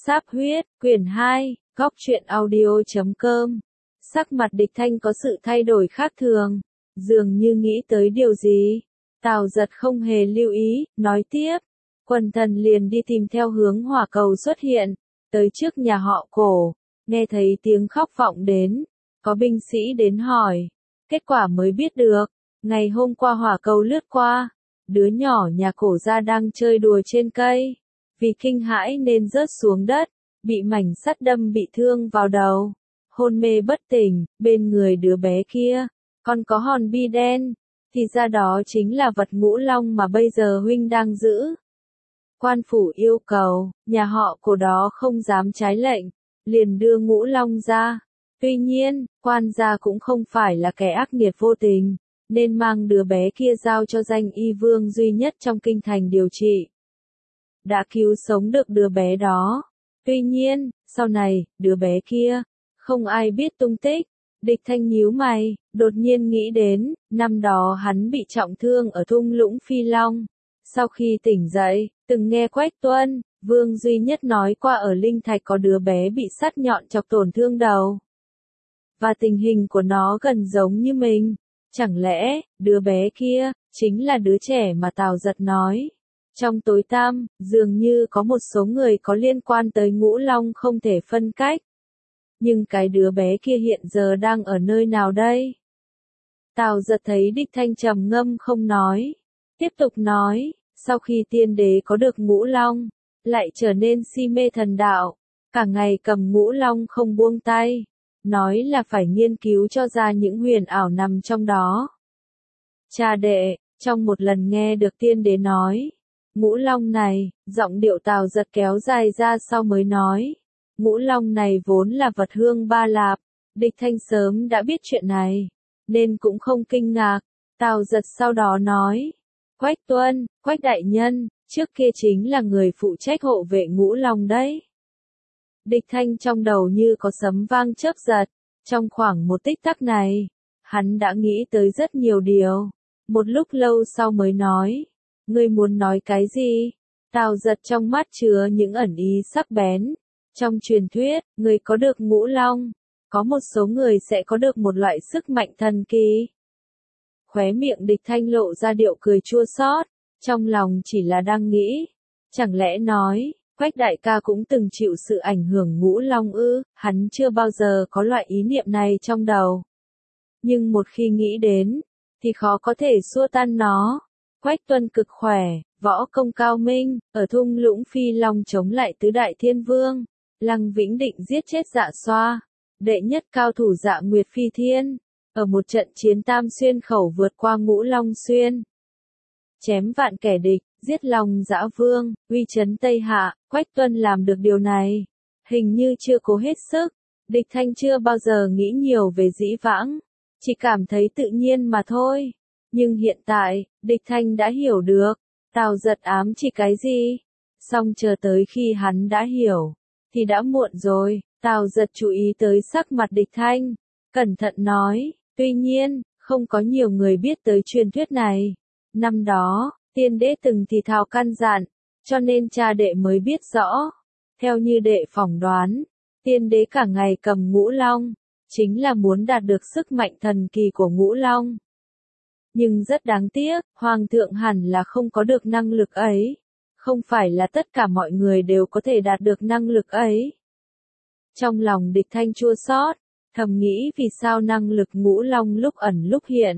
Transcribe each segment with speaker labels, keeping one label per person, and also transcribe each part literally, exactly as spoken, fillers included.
Speaker 1: Sáp huyết, quyển hai, góc truyện audio chấm com. Sắc mặt Địch Thanh có sự thay đổi khác thường, dường như nghĩ tới điều gì. Tào Giật không hề lưu ý, nói tiếp. Quần thần liền đi tìm theo hướng hỏa cầu xuất hiện, tới trước nhà họ Cổ, nghe thấy tiếng khóc vọng đến, có binh sĩ đến hỏi. Kết quả mới biết được, ngày hôm qua hỏa cầu lướt qua, đứa nhỏ nhà Cổ gia đang chơi đùa trên cây. Vì kinh hãi nên rớt xuống đất, bị mảnh sắt đâm bị thương vào đầu, hôn mê bất tỉnh. Bên người đứa bé kia còn có hòn bi đen, thì ra đó chính là vật Ngũ Long mà bây giờ huynh đang giữ. Quan phủ yêu cầu, nhà họ Cổ đó không dám trái lệnh, liền đưa Ngũ Long ra. Tuy nhiên, quan gia cũng không phải là kẻ ác nghiệt vô tình, nên mang đứa bé kia giao cho danh y vương duy nhất trong kinh thành điều trị. Đã cứu sống được đứa bé đó. Tuy nhiên, sau này, đứa bé kia, không ai biết tung tích. Địch Thanh nhíu mày, đột nhiên nghĩ đến, năm đó hắn bị trọng thương ở thung lũng Phi Long. Sau khi tỉnh dậy, từng nghe Quách Tuân, vương duy nhất nói qua ở Linh Thạch có đứa bé bị sắt nhọn chọc tổn thương đầu. Và tình hình của nó gần giống như mình. Chẳng lẽ, đứa bé kia, chính là đứa trẻ mà Tào Giật nói. Trong tối tăm, dường như có một số người có liên quan tới Ngũ Long không thể phân cách. Nhưng cái đứa bé kia hiện giờ đang ở nơi nào đây? Tào Giật thấy Địch Thanh trầm ngâm không nói. Tiếp tục nói, sau khi tiên đế có được Ngũ Long, lại trở nên si mê thần đạo, cả ngày cầm Ngũ Long không buông tay, nói là phải nghiên cứu cho ra những huyền ảo nằm trong đó. Cha đệ, trong một lần nghe được tiên đế nói, Ngũ Long này, giọng điệu Tào Giật kéo dài ra sau mới nói. Ngũ Long này vốn là vật hương ba lạp, Địch Thanh sớm đã biết chuyện này, nên cũng không kinh ngạc. Tào Giật sau đó nói. Quách Tuân, Quách đại nhân, trước kia chính là người phụ trách hộ vệ Ngũ Long đấy. Địch Thanh trong đầu như có sấm vang chớp giật, trong khoảng một tích tắc này, hắn đã nghĩ tới rất nhiều điều. Một lúc lâu sau mới nói. Ngươi muốn nói cái gì? Tào Giật trong mắt chứa những ẩn ý sắc bén. Trong truyền thuyết, người có được Ngũ Long, có một số người sẽ có được một loại sức mạnh thần kỳ. Khóe miệng Địch Thanh lộ ra điệu cười chua xót, trong lòng chỉ là đang nghĩ. Chẳng lẽ nói, Quách đại ca cũng từng chịu sự ảnh hưởng Ngũ Long ư? Hắn chưa bao giờ có loại ý niệm này trong đầu. Nhưng một khi nghĩ đến, thì khó có thể xua tan nó. Quách Tuân cực khỏe, võ công cao minh, ở thung lũng Phi Long chống lại tứ đại thiên vương. Lăng Vĩnh Định giết chết Dạ Xoa, đệ nhất cao thủ Dạ Nguyệt Phi Thiên, ở một trận chiến Tam Xuyên khẩu vượt qua Ngũ Long Xuyên. Chém vạn kẻ địch, giết Long Dã Vương, uy chấn Tây Hạ. Quách Tuân làm được điều này, hình như chưa cố hết sức. Địch Thanh chưa bao giờ nghĩ nhiều về dĩ vãng, chỉ cảm thấy tự nhiên mà thôi. Nhưng hiện tại, Địch Thanh đã hiểu được, Tào Giật ám chỉ cái gì. Song chờ tới khi hắn đã hiểu, thì đã muộn rồi. Tào Giật chú ý tới sắc mặt Địch Thanh, cẩn thận nói, tuy nhiên, không có nhiều người biết tới truyền thuyết này. Năm đó, tiên đế từng thì thào căn dặn, cho nên cha đệ mới biết rõ. Theo như đệ phỏng đoán, tiên đế cả ngày cầm Ngũ Long, chính là muốn đạt được sức mạnh thần kỳ của Ngũ Long. Nhưng rất đáng tiếc, Hoàng thượng hẳn là không có được năng lực ấy. Không phải là tất cả mọi người đều có thể đạt được năng lực ấy. Trong lòng Địch Thanh chua xót, thầm nghĩ vì sao năng lực Ngũ Long lúc ẩn lúc hiện.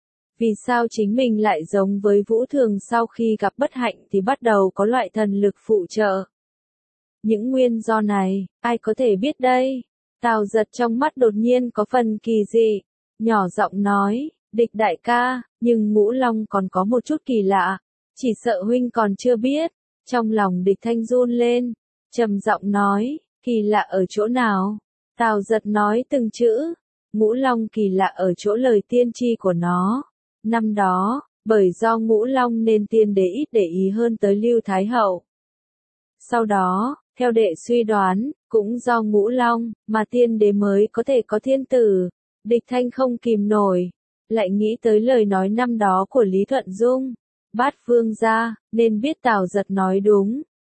Speaker 1: Vì sao chính mình lại giống với Vũ Thường sau khi gặp bất hạnh thì bắt đầu có loại thần lực phụ trợ. Những nguyên do này, ai có thể biết đây? Tào Giật trong mắt đột nhiên có phần kỳ dị, nhỏ giọng nói. Địch đại ca, nhưng Ngũ Long còn có một chút kỳ lạ, chỉ sợ huynh còn chưa biết. Trong lòng Địch Thanh run lên, trầm giọng nói, kỳ lạ ở chỗ nào? Tào Giật nói từng chữ, Ngũ Long kỳ lạ ở chỗ lời tiên tri của nó. Năm đó, bởi do Ngũ Long nên tiên đế ít để ý hơn tới Lưu Thái Hậu. Sau đó, theo đệ suy đoán, cũng do Ngũ Long, mà tiên đế mới có thể có thiên tử. Địch Thanh không kìm nổi, lại nghĩ tới lời nói năm đó của Lý Thuận Dung, Bát Vương gia, nên biết Tào Giật nói đúng.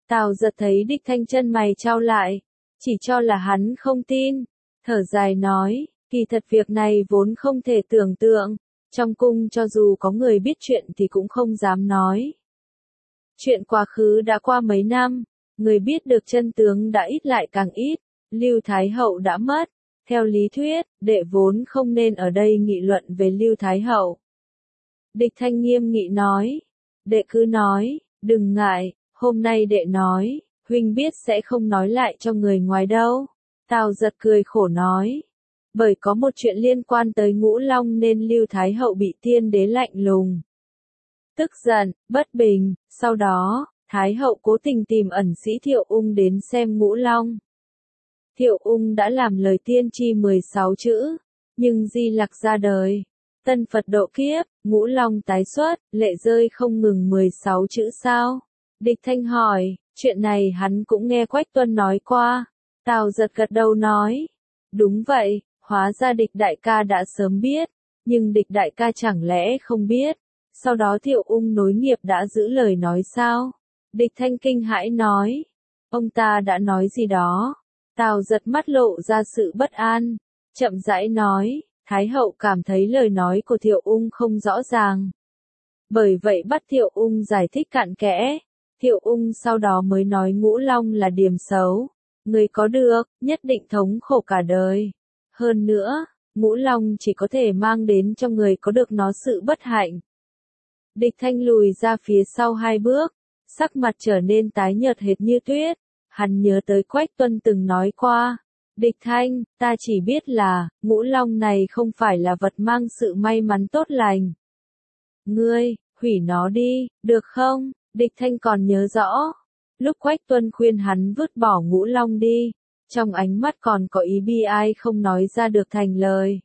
Speaker 1: Tào Giật thấy Địch Thanh chân mày chau lại, chỉ cho là hắn không tin, thở dài nói, kỳ thật việc này vốn không thể tưởng tượng, trong cung cho dù có người biết chuyện thì cũng không dám nói. Chuyện quá khứ đã qua mấy năm, người biết được chân tướng đã ít lại càng ít, Lưu Thái Hậu đã mất, theo lý thuyết, đệ vốn không nên ở đây nghị luận về Lưu Thái Hậu. Địch Thanh nghiêm nghị nói, đệ cứ nói, đừng ngại, hôm nay đệ nói, huynh biết sẽ không nói lại cho người ngoài đâu. Tào Giật cười khổ nói, bởi có một chuyện liên quan tới Ngũ Long nên Lưu Thái Hậu bị tiên đế lạnh lùng. Tức giận, bất bình, sau đó, Thái Hậu cố tình tìm ẩn sĩ Thiệu Ung đến xem Ngũ Long. Thiệu Ung đã làm lời tiên tri mười sáu chữ, nhưng Di Lặc ra đời, Tân Phật độ kiếp, Ngũ Long tái xuất, lệ rơi không ngừng mười sáu chữ sao? Địch Thanh hỏi, chuyện này hắn cũng nghe Quách Tuân nói qua. Tào Giật gật đầu nói, đúng vậy, hóa ra Địch đại ca đã sớm biết, nhưng Địch đại ca chẳng lẽ không biết, sau đó Thiệu Ung nối nghiệp đã giữ lời nói sao? Địch Thanh kinh hãi nói, ông ta đã nói gì đó? Tào Giật mắt lộ ra sự bất an, chậm rãi nói, Thái Hậu cảm thấy lời nói của Thiệu Ung không rõ ràng. Bởi vậy bắt Thiệu Ung giải thích cặn kẽ, Thiệu Ung sau đó mới nói Ngũ Long là điểm xấu, người có được, nhất định thống khổ cả đời. Hơn nữa, Ngũ Long chỉ có thể mang đến cho người có được nó sự bất hạnh. Địch Thanh lùi ra phía sau hai bước, sắc mặt trở nên tái nhợt hệt như tuyết, hắn nhớ tới Quách Tuân từng nói qua. Địch Thanh, ta chỉ biết là, Ngũ Long này không phải là vật mang sự may mắn tốt lành. Ngươi, hủy nó đi, được không? Địch Thanh còn nhớ rõ. Lúc Quách Tuân khuyên hắn vứt bỏ Ngũ Long đi, trong ánh mắt còn có ý bi ai không nói ra được thành lời.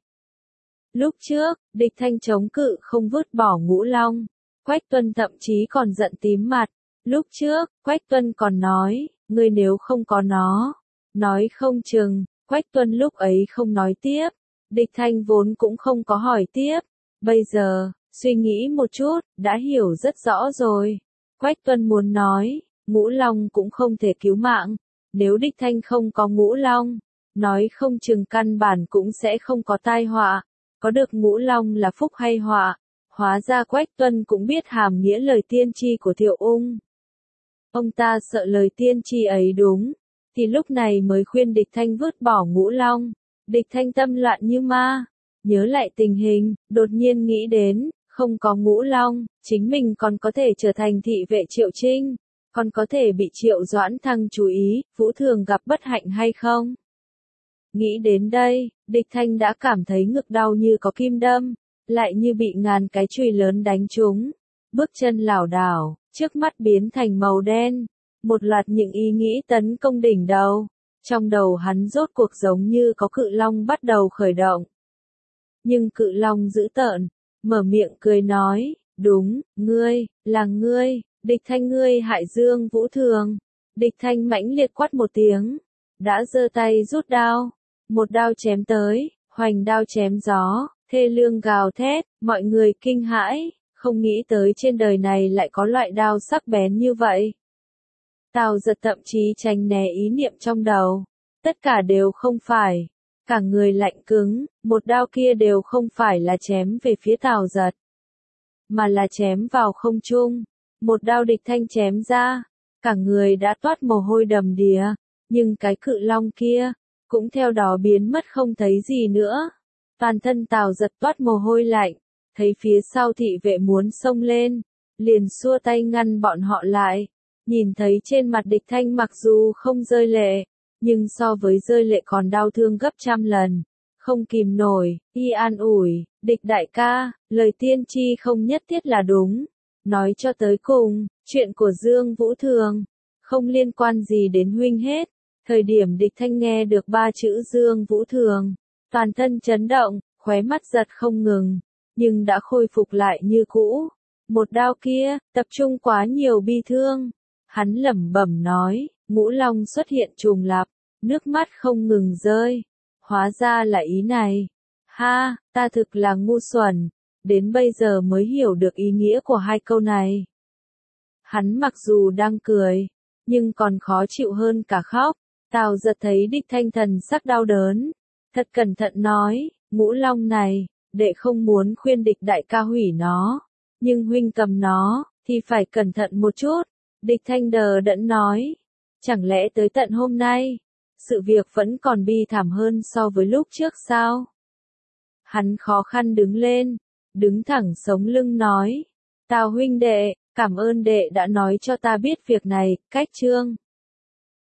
Speaker 1: Lúc trước, Địch Thanh chống cự không vứt bỏ Ngũ Long, Quách Tuân thậm chí còn giận tím mặt. Lúc trước, Quách Tuân còn nói, ngươi nếu không có nó, nói không chừng, Quách Tuân lúc ấy không nói tiếp, Địch Thanh vốn cũng không có hỏi tiếp, bây giờ, suy nghĩ một chút, đã hiểu rất rõ rồi. Quách Tuân muốn nói, Ngũ Long cũng không thể cứu mạng, nếu Địch Thanh không có Ngũ Long, nói không chừng căn bản cũng sẽ không có tai họa, có được Ngũ Long là phúc hay họa, hóa ra Quách Tuân cũng biết hàm nghĩa lời tiên tri của Thiệu Ung. Ông ta sợ lời tiên tri ấy đúng, thì lúc này mới khuyên Địch Thanh vứt bỏ Ngũ Long. Địch Thanh tâm loạn như ma, nhớ lại tình hình, đột nhiên nghĩ đến, không có Ngũ Long, chính mình còn có thể trở thành thị vệ Triệu Trinh, còn có thể bị Triệu Doãn Thăng chú ý, Vũ Thường gặp bất hạnh hay không? Nghĩ đến đây, Địch Thanh đã cảm thấy ngực đau như có kim đâm, lại như bị ngàn cái chùy lớn đánh trúng. Bước chân lảo đảo, trước mắt biến thành màu đen, một loạt những ý nghĩ tấn công đỉnh đầu. Trong đầu hắn rốt cuộc giống như có cự long bắt đầu khởi động. Nhưng cự long dữ tợn, mở miệng cười nói, đúng, ngươi, là ngươi, Địch Thanh ngươi hại Dương Vũ Thường. Địch Thanh mãnh liệt quát một tiếng, đã giơ tay rút đao, một đao chém tới, hoành đao chém gió, thê lương gào thét, mọi người kinh hãi, không nghĩ tới trên đời này lại có loại đao sắc bén như vậy. Tào Giật thậm chí tránh né ý niệm trong đầu, tất cả đều không phải, cả người lạnh cứng, một đao kia đều không phải là chém về phía Tào Giật, mà là chém vào không trung. Một đao Địch Thanh chém ra, cả người đã toát mồ hôi đầm đìa, nhưng cái cự long kia, cũng theo đó biến mất không thấy gì nữa. Toàn thân Tào Giật toát mồ hôi lạnh, thấy phía sau thị vệ muốn xông lên, liền xua tay ngăn bọn họ lại. Nhìn thấy trên mặt Địch Thanh mặc dù không rơi lệ, nhưng so với rơi lệ còn đau thương gấp trăm lần. Không kìm nổi, y an ủi, Địch đại ca, lời tiên tri không nhất thiết là đúng. Nói cho tới cùng, chuyện của Dương Vũ Thường, không liên quan gì đến huynh hết. Thời điểm Địch Thanh nghe được ba chữ Dương Vũ Thường, toàn thân chấn động, khóe mắt giật không ngừng, nhưng đã khôi phục lại như cũ. Một đao kia, tập trung quá nhiều bi thương. Hắn lẩm bẩm nói, Ngũ Long xuất hiện trùng lặp, nước mắt không ngừng rơi. Hóa ra là ý này. Ha, ta thực là ngu xuẩn, đến bây giờ mới hiểu được ý nghĩa của hai câu này. Hắn mặc dù đang cười, nhưng còn khó chịu hơn cả khóc. Tào Giật thấy Địch Thanh thần sắc đau đớn, thật cẩn thận nói, Ngũ Long này, đệ không muốn khuyên Địch đại ca hủy nó, nhưng huynh cầm nó, thì phải cẩn thận một chút. Địch Thanh đờ đẫn nói, chẳng lẽ tới tận hôm nay, sự việc vẫn còn bi thảm hơn so với lúc trước sao? Hắn khó khăn đứng lên, đứng thẳng sống lưng nói, Tào huynh đệ, cảm ơn đệ đã nói cho ta biết việc này, cách chương.